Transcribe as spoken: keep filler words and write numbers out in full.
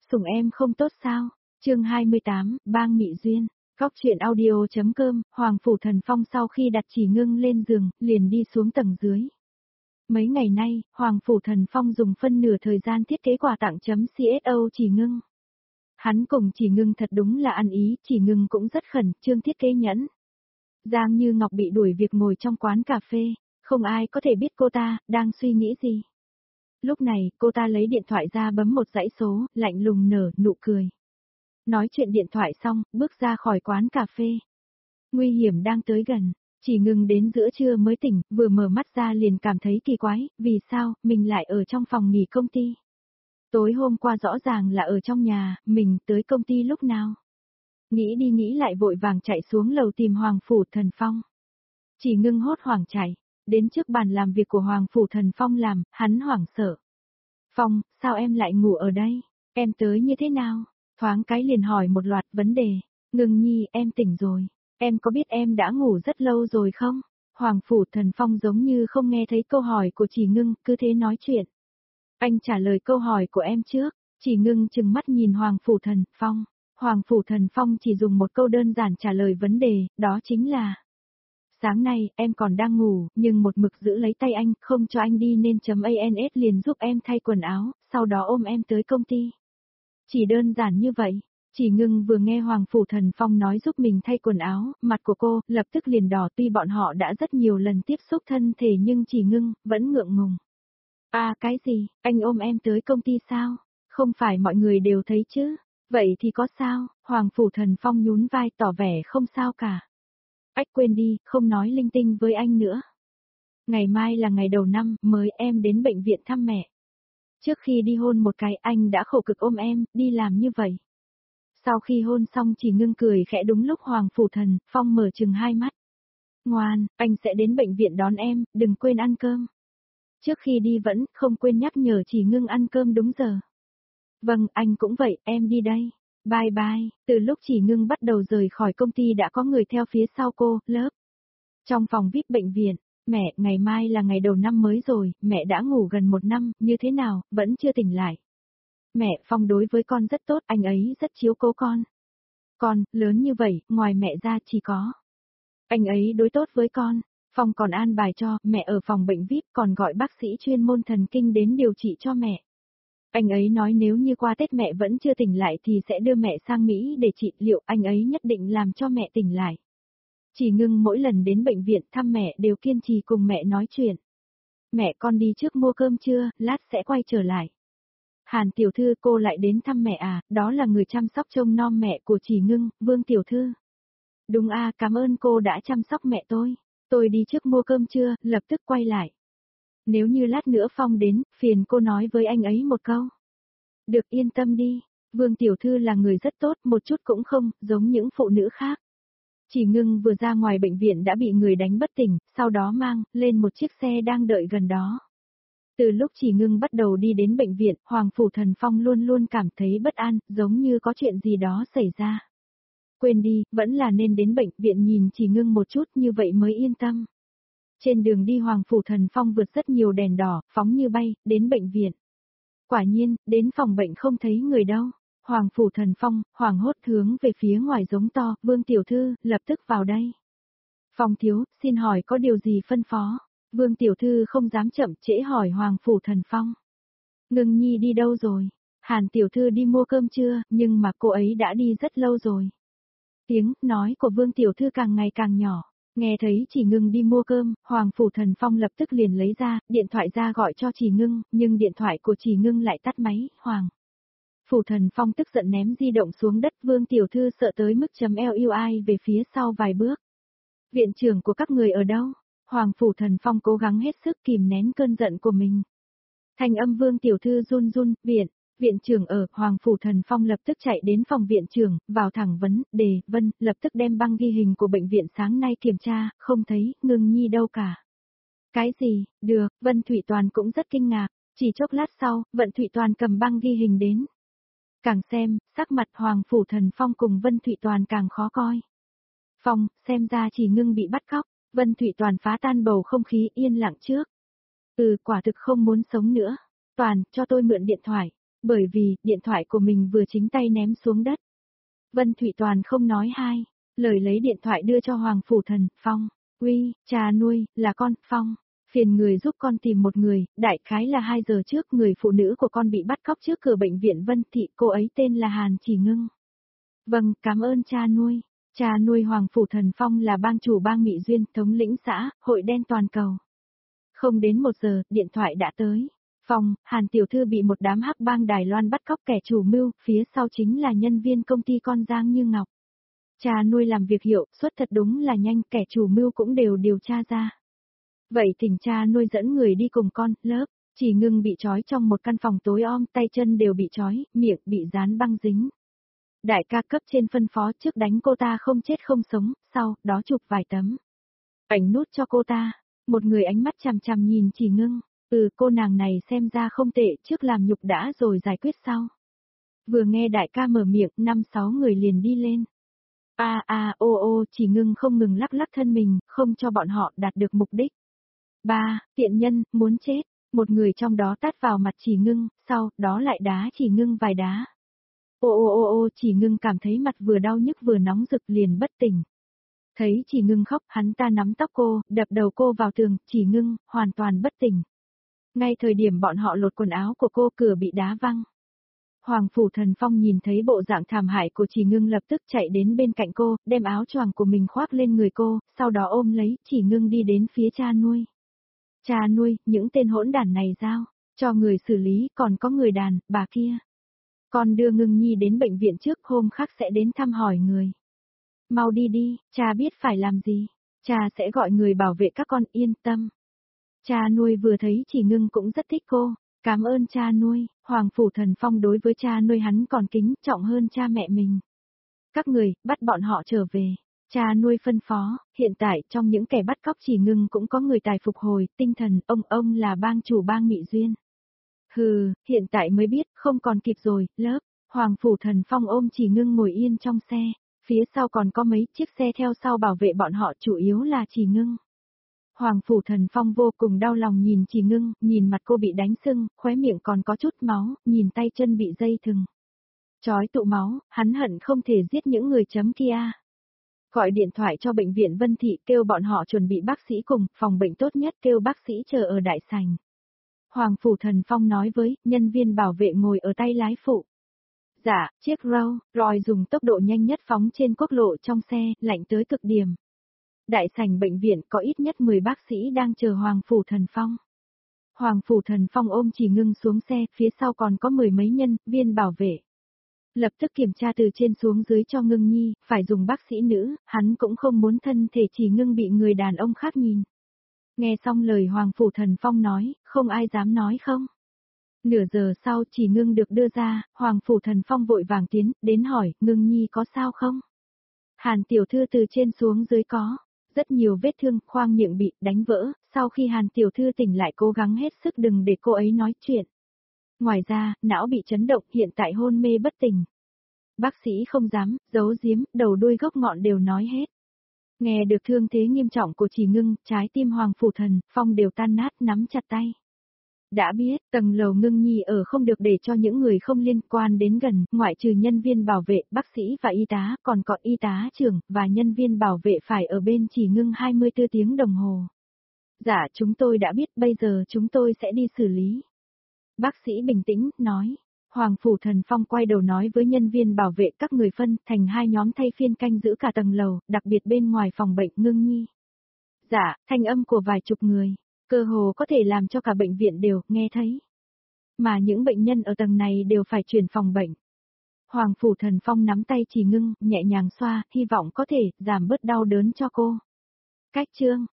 Sủng em không tốt sao? Chương hai mươi tám, Bang Mị Duyên. Góc truyện audio.com, Hoàng Phủ Thần Phong sau khi đặt Chỉ Ngưng lên giường, liền đi xuống tầng dưới. Mấy ngày nay, Hoàng Phủ Thần Phong dùng phân nửa thời gian thiết kế quà tặng chấm xô Chỉ Ngưng. Hắn cùng Chỉ Ngưng thật đúng là ăn ý, Chỉ Ngưng cũng rất khẩn trương thiết kế nhẫn. Giang Như Ngọc bị đuổi việc ngồi trong quán cà phê, không ai có thể biết cô ta đang suy nghĩ gì. Lúc này, cô ta lấy điện thoại ra bấm một dãy số, lạnh lùng nở nụ cười. Nói chuyện điện thoại xong, bước ra khỏi quán cà phê. Nguy hiểm đang tới gần, Chỉ Ngưng đến giữa trưa mới tỉnh, vừa mở mắt ra liền cảm thấy kỳ quái, vì sao, mình lại ở trong phòng nghỉ công ty. Tối hôm qua rõ ràng là ở trong nhà, mình tới công ty lúc nào. Nghĩ đi nghĩ lại vội vàng chạy xuống lầu tìm Hoàng Phủ Thần Phong. Chỉ Ngưng hốt hoảng chạy, đến trước bàn làm việc của Hoàng Phủ Thần Phong làm, hắn hoảng sợ. Phong, sao em lại ngủ ở đây? Em tới như thế nào? Thoáng cái liền hỏi một loạt vấn đề. Ngưng nhi, em tỉnh rồi. Em có biết em đã ngủ rất lâu rồi không? Hoàng Phủ Thần Phong giống như không nghe thấy câu hỏi của Chỉ Ngưng, cứ thế nói chuyện. Anh trả lời câu hỏi của em trước. Chỉ Ngưng trừng mắt nhìn Hoàng Phủ Thần Phong. Hoàng Phủ Thần Phong chỉ dùng một câu đơn giản trả lời vấn đề, đó chính là: sáng nay, em còn đang ngủ, nhưng một mực giữ lấy tay anh, không cho anh đi nên chấm ans liền giúp em thay quần áo, sau đó ôm em tới công ty. Chỉ đơn giản như vậy. Chỉ Ngưng vừa nghe Hoàng Phủ Thần Phong nói giúp mình thay quần áo, mặt của cô lập tức liền đỏ, tuy bọn họ đã rất nhiều lần tiếp xúc thân thể nhưng Chỉ Ngưng vẫn ngượng ngùng. À cái gì, anh ôm em tới công ty sao? Không phải mọi người đều thấy chứ? Vậy thì có sao? Hoàng Phủ Thần Phong nhún vai tỏ vẻ không sao cả. Ách quên đi, không nói linh tinh với anh nữa. Ngày mai là ngày đầu năm, mới em đến bệnh viện thăm mẹ. Trước khi đi hôn một cái anh đã khổ cực ôm em, đi làm như vậy. Sau khi hôn xong Chỉ Ngưng cười khẽ, đúng lúc Hoàng Phủ Thần Phong mở chừng hai mắt. Ngoan, anh sẽ đến bệnh viện đón em, đừng quên ăn cơm. Trước khi đi vẫn không quên nhắc nhở Chỉ Ngưng ăn cơm đúng giờ. Vâng, anh cũng vậy, em đi đây. Bye bye. Từ lúc Chỉ Ngưng bắt đầu rời khỏi công ty đã có người theo phía sau cô, lớp. Trong phòng vi ai pi bệnh viện, mẹ, ngày mai là ngày đầu năm mới rồi, mẹ đã ngủ gần một năm, như thế nào, vẫn chưa tỉnh lại. Mẹ, Phong đối với con rất tốt, anh ấy rất chiếu cố con. Con, lớn như vậy, ngoài mẹ ra chỉ có anh ấy đối tốt với con. Phong còn an bài cho mẹ ở phòng bệnh vi ai pi, còn gọi bác sĩ chuyên môn thần kinh đến điều trị cho mẹ. Anh ấy nói nếu như qua Tết mẹ vẫn chưa tỉnh lại thì sẽ đưa mẹ sang Mỹ để trị liệu, anh ấy nhất định làm cho mẹ tỉnh lại. Chỉ Ngưng mỗi lần đến bệnh viện thăm mẹ đều kiên trì cùng mẹ nói chuyện. Mẹ, con đi trước mua cơm trưa, lát sẽ quay trở lại. Hàn tiểu thư, cô lại đến thăm mẹ à? Đó là người chăm sóc trông nom mẹ của Chỉ Ngưng, Vương tiểu thư. Đúng à, cảm ơn cô đã chăm sóc mẹ tôi. Tôi đi trước mua cơm trưa, lập tức quay lại. Nếu như lát nữa Phong đến, phiền cô nói với anh ấy một câu. Được, yên tâm đi, Vương tiểu thư là người rất tốt, một chút cũng không giống những phụ nữ khác. Chỉ Ngưng vừa ra ngoài bệnh viện đã bị người đánh bất tỉnh, sau đó mang lên một chiếc xe đang đợi gần đó. Từ lúc Chỉ Ngưng bắt đầu đi đến bệnh viện, Hoàng Phủ Thần Phong luôn luôn cảm thấy bất an, giống như có chuyện gì đó xảy ra. Quên đi, vẫn là nên đến bệnh viện nhìn Chỉ Ngưng một chút, như vậy mới yên tâm. Trên đường đi Hoàng Phủ Thần Phong vượt rất nhiều đèn đỏ, phóng như bay, đến bệnh viện. Quả nhiên, đến phòng bệnh không thấy người đâu. Hoàng Phủ Thần Phong, hoảng hốt hướng về phía ngoài giống to, Vương tiểu thư, lập tức vào đây. Phong thiếu, xin hỏi có điều gì phân phó? Vương tiểu thư không dám chậm trễ hỏi Hoàng Phủ Thần Phong. Ngưng nhi đi đâu rồi? Hàn tiểu thư đi mua cơm trưa, nhưng mà cô ấy đã đi rất lâu rồi. Tiếng nói của Vương tiểu thư càng ngày càng nhỏ. Nghe thấy Chỉ Ngưng đi mua cơm, Hoàng Phủ Thần Phong lập tức liền lấy ra, điện thoại ra gọi cho Chỉ Ngưng, nhưng điện thoại của Chỉ Ngưng lại tắt máy. Hoàng Phủ Thần Phong tức giận ném di động xuống đất, Vương tiểu thư sợ tới mức chấm eo yêu ai về phía sau vài bước. Viện trưởng của các người ở đâu? Hoàng Phủ Thần Phong cố gắng hết sức kìm nén cơn giận của mình. Thanh âm Vương tiểu thư run run, viện, viện trưởng ở. Hoàng Phủ Thần Phong lập tức chạy đến phòng viện trưởng, vào thẳng vấn đề, Vân, lập tức đem băng ghi hình của bệnh viện sáng nay kiểm tra, không thấy Ngưng nhi đâu cả. Cái gì? Được, Vân Thụy Toàn cũng rất kinh ngạc, chỉ chốc lát sau, Vân Thụy Toàn cầm băng ghi hình đến. Càng xem, sắc mặt Hoàng Phủ Thần Phong cùng Vân Thụy Toàn càng khó coi. Phong, xem ra Chỉ Ngưng bị bắt cóc. Vân Thụy Toàn phá tan bầu không khí yên lặng trước. Ừ, quả thực không muốn sống nữa. Toàn, cho tôi mượn điện thoại. Bởi vì, điện thoại của mình vừa chính tay ném xuống đất. Vân Thụy Toàn không nói hai lời lấy điện thoại đưa cho Hoàng Phủ Thần, Phong, uy, cha nuôi, là con, Phong, phiền người giúp con tìm một người, đại khái là hai giờ trước người phụ nữ của con bị bắt cóc trước cửa bệnh viện Vân Thị, cô ấy tên là Hàn Chỉ Ngưng. Vâng, cảm ơn cha nuôi. Cha nuôi Hoàng Phủ Thần Phong là bang chủ bang Mị Duyên, thống lĩnh xã, hội đen toàn cầu. Không đến một giờ, điện thoại đã tới. Phong, Hàn tiểu thư bị một đám hắc bang Đài Loan bắt cóc, kẻ chủ mưu, phía sau chính là nhân viên công ty con Giang Như Ngọc. Cha nuôi làm việc hiệu suất thật đúng là nhanh, kẻ chủ mưu cũng đều điều tra ra. Vậy thỉnh cha nuôi dẫn người đi cùng con, lớp, Chỉ Ngưng bị trói trong một căn phòng tối om, tay chân đều bị trói, miệng bị dán băng dính. Đại ca cấp trên phân phó trước đánh cô ta không chết không sống, sau đó chụp vài tấm ảnh nút cho cô ta. Một người ánh mắt chằm chằm nhìn Chỉ Ngưng, ừ cô nàng này xem ra không tệ, trước làm nhục đã rồi giải quyết sau. Vừa nghe đại ca mở miệng, năm sáu người liền đi lên. A a ô ô, Chỉ Ngưng không ngừng lắc lắc thân mình, không cho bọn họ đạt được mục đích. Ba, tiện nhân, muốn chết, một người trong đó tát vào mặt Chỉ Ngưng, sau đó lại đá Chỉ Ngưng vài đá. Ô ô ô ô, Chỉ Ngưng cảm thấy mặt vừa đau nhức vừa nóng rực liền bất tỉnh. Thấy Chỉ Ngưng khóc, hắn ta nắm tóc cô, đập đầu cô vào tường, Chỉ Ngưng, hoàn toàn bất tỉnh. Ngay thời điểm bọn họ lột quần áo của cô, cửa bị đá văng. Hoàng Phủ Thần Phong nhìn thấy bộ dạng thảm hại của Chỉ Ngưng lập tức chạy đến bên cạnh cô, đem áo choàng của mình khoác lên người cô, sau đó ôm lấy, Chỉ Ngưng đi đến phía cha nuôi. Cha nuôi, những tên hỗn đản này giao, cho người xử lý, còn có người đàn, bà kia. Con đưa Ngưng Nhi đến bệnh viện trước, hôm khác sẽ đến thăm hỏi người. Mau đi đi, cha biết phải làm gì, cha sẽ gọi người bảo vệ các con, yên tâm. Cha nuôi vừa thấy Chỉ Ngưng cũng rất thích cô, cảm ơn cha nuôi. Hoàng Phủ Thần Phong đối với cha nuôi hắn còn kính trọng hơn cha mẹ mình. Các người, bắt bọn họ trở về. Cha nuôi phân phó, hiện tại trong những kẻ bắt cóc Chỉ Ngưng cũng có người tài phục hồi, tinh thần, ông ông là bang chủ bang Mị Duyên. Hừ, hiện tại mới biết, không còn kịp rồi, lớp. Hoàng Phủ Thần Phong ôm Chỉ Ngưng ngồi yên trong xe, phía sau còn có mấy chiếc xe theo sau bảo vệ bọn họ, chủ yếu là Chỉ Ngưng. Hoàng Phủ Thần Phong vô cùng đau lòng nhìn Chỉ Ngưng, nhìn mặt cô bị đánh sưng, khóe miệng còn có chút máu, nhìn tay chân bị dây thừng chói tụ máu, hắn hận không thể giết những người chấm kia. Gọi điện thoại cho bệnh viện Vân Thị, kêu bọn họ chuẩn bị bác sĩ cùng, phòng bệnh tốt nhất kêu bác sĩ chờ ở đại sảnh. Hoàng Phủ Thần Phong nói với nhân viên bảo vệ ngồi ở tay lái phụ. Dạ, chiếc Rolls Royce dùng tốc độ nhanh nhất phóng trên quốc lộ trong xe, lạnh tới cực điểm. Đại sảnh bệnh viện có ít nhất mười bác sĩ đang chờ Hoàng Phủ Thần Phong. Hoàng Phủ Thần Phong ôm Chỉ Ngưng xuống xe, phía sau còn có mười mấy nhân viên bảo vệ. Lập tức kiểm tra từ trên xuống dưới cho Ngưng Nhi, phải dùng bác sĩ nữ, hắn cũng không muốn thân thể Chỉ Ngưng bị người đàn ông khác nhìn. Nghe xong lời Hoàng Phủ Thần Phong nói, không ai dám nói không. Nửa giờ sau Chỉ Ngưng được đưa ra, Hoàng Phủ Thần Phong vội vàng tiến, đến hỏi, Ngưng Nhi có sao không? Hàn tiểu thư từ trên xuống dưới có, rất nhiều vết thương, khoang miệng bị đánh vỡ, sau khi Hàn tiểu thư tỉnh lại cố gắng hết sức đừng để cô ấy nói chuyện. Ngoài ra, não bị chấn động, hiện tại hôn mê bất tỉnh. Bác sĩ không dám, giấu giếm, đầu đuôi gốc ngọn đều nói hết. Nghe được thương thế nghiêm trọng của Chỉ Ngưng, trái tim Hoàng Phủ Thần Phong đều tan nát, nắm chặt tay. Đã biết, tầng lầu Ngưng Nhi ở không được để cho những người không liên quan đến gần, ngoại trừ nhân viên bảo vệ, bác sĩ và y tá, còn có y tá trưởng, và nhân viên bảo vệ phải ở bên Chỉ Ngưng hai mươi tư tiếng đồng hồ. Dạ, chúng tôi đã biết, bây giờ chúng tôi sẽ đi xử lý. Bác sĩ bình tĩnh, nói. Hoàng Phủ Thần Phong quay đầu nói với nhân viên bảo vệ các người phân thành hai nhóm thay phiên canh giữ cả tầng lầu, đặc biệt bên ngoài phòng bệnh Ngưng Nhi. Dạ, thanh âm của vài chục người, cơ hồ có thể làm cho cả bệnh viện đều nghe thấy. Mà những bệnh nhân ở tầng này đều phải chuyển phòng bệnh. Hoàng Phủ Thần Phong nắm tay Chỉ Ngưng, nhẹ nhàng xoa, hy vọng có thể giảm bớt đau đớn cho cô. Cách chương